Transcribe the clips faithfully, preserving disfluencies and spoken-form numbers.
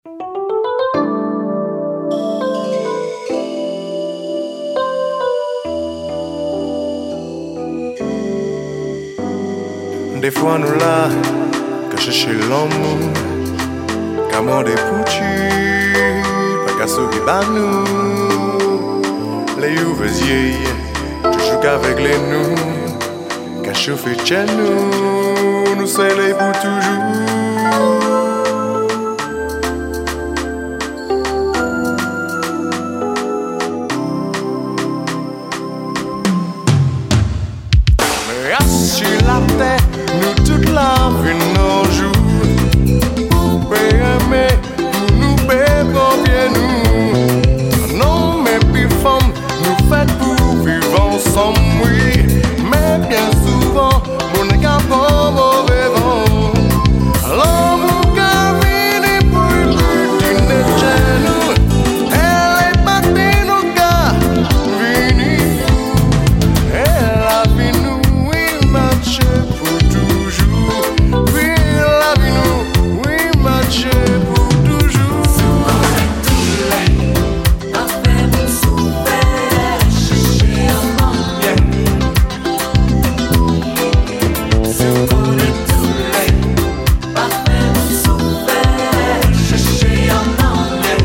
Des fois nous là, qu'à chercher l'amour, qu'à demander pour tu, pas qu'à sauver bah nous. Les ouvriers, toujours qu'avec les nous, qu'à chauffer chez nous, nous sommes pour toujours. Sur la terre, nous toute la vie nos jours. Pour aimer, pour nous béber bien nous. Non mais puis femme, nous faites pour vivre ensemble, oui. Mais bien souvent, mon égard pas mauvais vent. L'amour qu'a vini pour lui d'une chez nous. Elle est partie nos gars, vini fou. Elle a vu nous. Pour toujours, oui la vie nous, oui marcher pour toujours. Si on connaît tous les, pas fait mon souffert, chercher un moyen. Si on connaît tous les, pas fait mon souffert, chercher un moyen.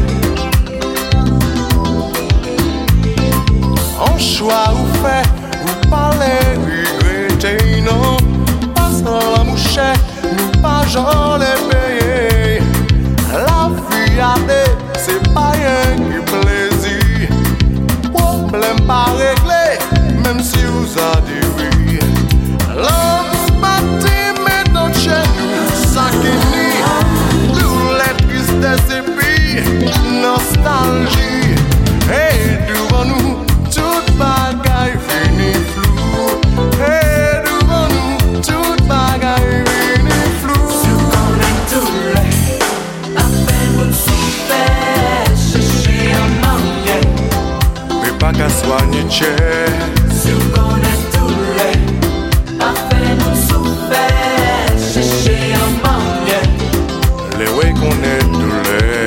En choix ou fait, ou parler, non, pas sans la mouchette, nous pas j'en les payer. La vie à des, c'est pas rien qui plaisir. Problème pas réglé, même si vous a dit oui. L'amour bâti, mais dans chez nous, ça qui nie. Tous les tristesses et puis nostalgie. Et devant nous, toute bagaille finit flou. Hey, devant nous, toute bagaille finit flou. Si on connaît tous les, pas fait mon souffert, chercher un moyen. Mais pas qu'à soigner cher. Si on connaît tous les, pas fait mon souffert, chercher un moyen. Les ouais qu'on est tous les.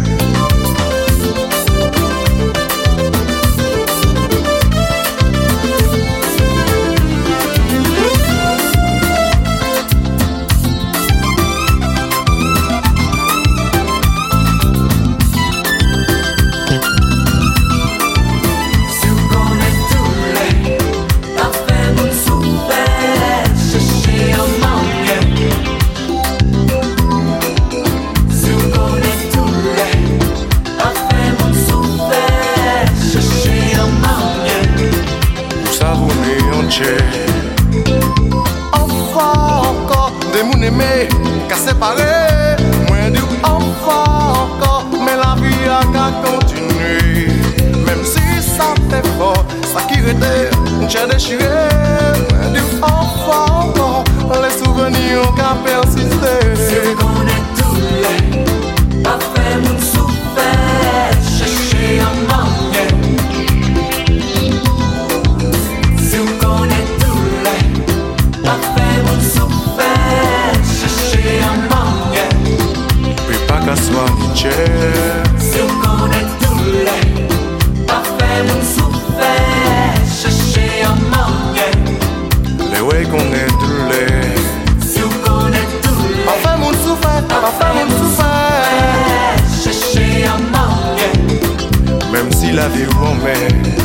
Enfin encore des mouns aimés qu'à séparer. Moins du enfin encore, mais la vie a qu'à continuer. Même si ça fait fort, ça qui était, j'ai déchiré. Moins du enfin encore, les souvenirs ont qu'à persister. Si on connaît tous les, pas fait mon souffert, chercher un moyen. Si on connaît tous les, pas fait mon souffert, chercher un moyen. Puis pas qu'à soigner cher. Si on connaît tous les, pas fait mon souffert, chercher un moyen. Les ouais qu'on est tous les. Si on connaît tous les, pas fait mon souffert, pas fait mon souffert, chercher un moyen. même si la vie vous emmène.